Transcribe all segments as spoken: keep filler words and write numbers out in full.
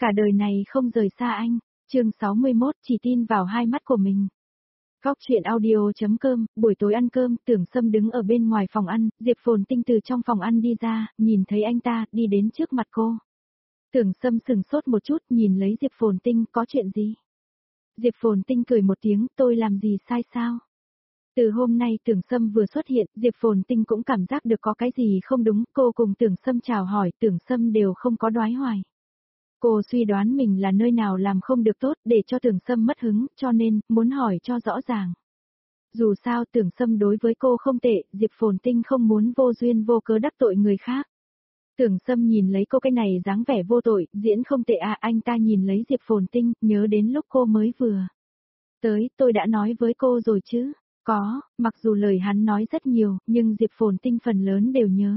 Cả đời này không rời xa anh. Chương sáu mươi mốt, chỉ tin vào hai mắt của mình. Góc chuyện audio.com, buổi tối ăn cơm, Tưởng Sâm đứng ở bên ngoài phòng ăn, Diệp Phồn Tinh từ trong phòng ăn đi ra, nhìn thấy anh ta, đi đến trước mặt cô. Tưởng Sâm sừng sốt một chút, nhìn lấy Diệp Phồn Tinh, có chuyện gì? Diệp Phồn Tinh cười một tiếng, tôi làm gì sai sao? Từ hôm nay Tưởng Sâm vừa xuất hiện, Diệp Phồn Tinh cũng cảm giác được có cái gì không đúng, cô cùng Tưởng Sâm chào hỏi, Tưởng Sâm đều không có đoái hoài. Cô suy đoán mình là nơi nào làm không được tốt để cho Tưởng Sâm mất hứng, cho nên, muốn hỏi cho rõ ràng. Dù sao Tưởng Sâm đối với cô không tệ, Diệp Phồn Tinh không muốn vô duyên vô cớ đắc tội người khác. Tưởng Sâm nhìn lấy cô cái này dáng vẻ vô tội, diễn không tệ à, anh ta nhìn lấy Diệp Phồn Tinh, nhớ đến lúc cô mới vừa tới, tôi đã nói với cô rồi chứ. Có, mặc dù lời hắn nói rất nhiều, nhưng Diệp Phồn Tinh phần lớn đều nhớ.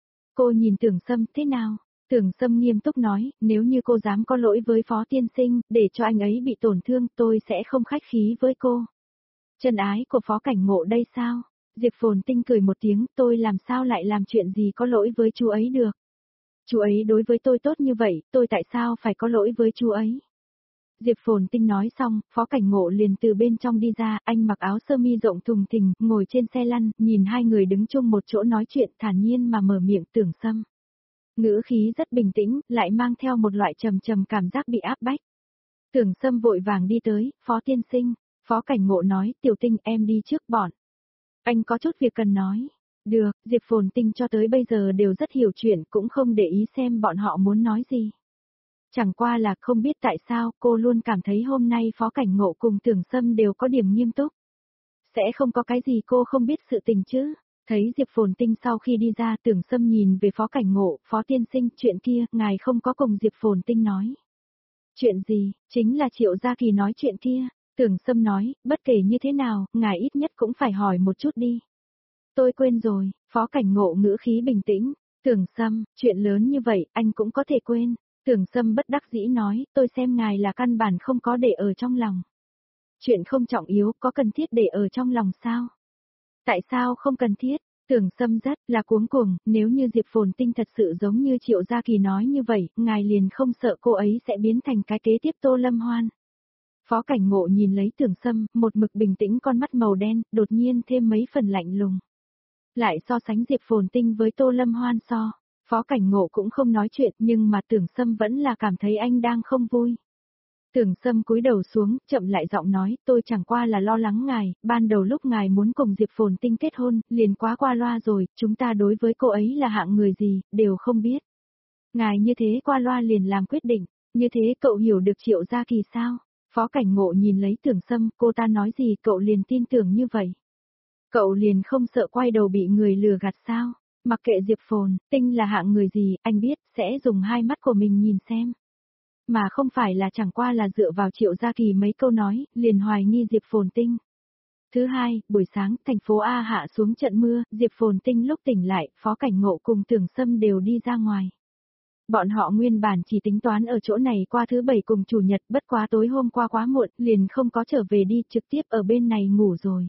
Cô nhìn Tưởng Sâm, thế nào? Tưởng Sâm nghiêm túc nói, nếu như cô dám có lỗi với Phó Tiên Sinh, để cho anh ấy bị tổn thương, tôi sẽ không khách khí với cô. Chân ái của Phó Cảnh Ngộ đây sao? Diệp Phồn Tinh cười một tiếng, tôi làm sao lại làm chuyện gì có lỗi với chú ấy được? Chú ấy đối với tôi tốt như vậy, tôi tại sao phải có lỗi với chú ấy? Diệp Phồn Tinh nói xong, Phó Cảnh Ngộ liền từ bên trong đi ra, anh mặc áo sơ mi rộng thùng thình, ngồi trên xe lăn, nhìn hai người đứng chung một chỗ nói chuyện thản nhiên mà mở miệng. Tưởng Sâm. Ngữ khí rất bình tĩnh, lại mang theo một loại trầm trầm cảm giác bị áp bách. Tưởng Sâm vội vàng đi tới, Phó Tiên Sinh, Phó Cảnh Ngộ nói, Tiểu Tinh em đi trước bọn. Anh có chút việc cần nói. Được, Diệp Phồn Tinh cho tới bây giờ đều rất hiểu chuyện, cũng không để ý xem bọn họ muốn nói gì. Chẳng qua là không biết tại sao cô luôn cảm thấy hôm nay Phó Cảnh Ngộ cùng Tưởng Sâm đều có điểm nghiêm túc. Sẽ không có cái gì cô không biết sự tình chứ. Thấy Diệp Phồn Tinh sau khi đi ra, Tưởng Sâm nhìn về Phó Cảnh Ngộ, Phó Tiên Sinh, chuyện kia, ngài không có cùng Diệp Phồn Tinh nói. Chuyện gì, chính là Triệu Gia Kỳ nói chuyện kia. Tưởng Sâm nói, bất kể như thế nào, ngài ít nhất cũng phải hỏi một chút đi. Tôi quên rồi, Phó Cảnh Ngộ ngữ khí bình tĩnh. Tưởng Sâm, chuyện lớn như vậy, anh cũng có thể quên. Tưởng Sâm bất đắc dĩ nói, tôi xem ngài là căn bản không có để ở trong lòng. Chuyện không trọng yếu, có cần thiết để ở trong lòng sao? Tại sao không cần thiết? Tưởng Sâm rất là cuống cuồng, nếu như Diệp Phồn Tinh thật sự giống như Triệu Gia Kỳ nói như vậy, ngài liền không sợ cô ấy sẽ biến thành cái kế tiếp Tô Lâm Hoan. Phó Cảnh Ngộ nhìn lấy Tưởng Sâm, một mực bình tĩnh con mắt màu đen, đột nhiên thêm mấy phần lạnh lùng. Lại so sánh Diệp Phồn Tinh với Tô Lâm Hoan so. Phó Cảnh Ngộ cũng không nói chuyện nhưng mà Tưởng Sâm vẫn là cảm thấy anh đang không vui. Tưởng Sâm cúi đầu xuống, chậm lại giọng nói, tôi chẳng qua là lo lắng ngài, ban đầu lúc ngài muốn cùng Diệp Phồn Tinh kết hôn, liền quá qua loa rồi, chúng ta đối với cô ấy là hạng người gì, đều không biết. Ngài như thế qua loa liền làm quyết định, như thế cậu hiểu được Triệu Gia Kỳ sao? Phó Cảnh Ngộ nhìn lấy Tưởng Sâm, cô ta nói gì cậu liền tin tưởng như vậy. Cậu liền không sợ quay đầu bị người lừa gạt sao? Mặc kệ Diệp Phồn Tinh là hạng người gì, anh biết, sẽ dùng hai mắt của mình nhìn xem. Mà không phải là chẳng qua là dựa vào Triệu Gia Kỳ mấy câu nói, liền hoài nghi Diệp Phồn Tinh. Thứ hai, buổi sáng, thành phố A hạ xuống trận mưa, Diệp Phồn Tinh lúc tỉnh lại, Phó Cảnh Ngộ cùng Tưởng Sâm đều đi ra ngoài. Bọn họ nguyên bản chỉ tính toán ở chỗ này qua thứ bảy cùng chủ nhật, bất quá tối hôm qua quá muộn, liền không có trở về đi, trực tiếp ở bên này ngủ rồi.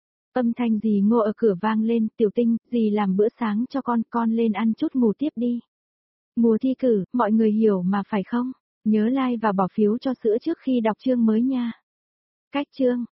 Âm thanh dì Ngô ở cửa vang lên, Tiểu Tinh, dì làm bữa sáng cho con, con lên ăn chút ngủ tiếp đi. Mùa thi cử, mọi người hiểu mà phải không? Nhớ like và bỏ phiếu cho sữa trước khi đọc chương mới nha. Cách chương.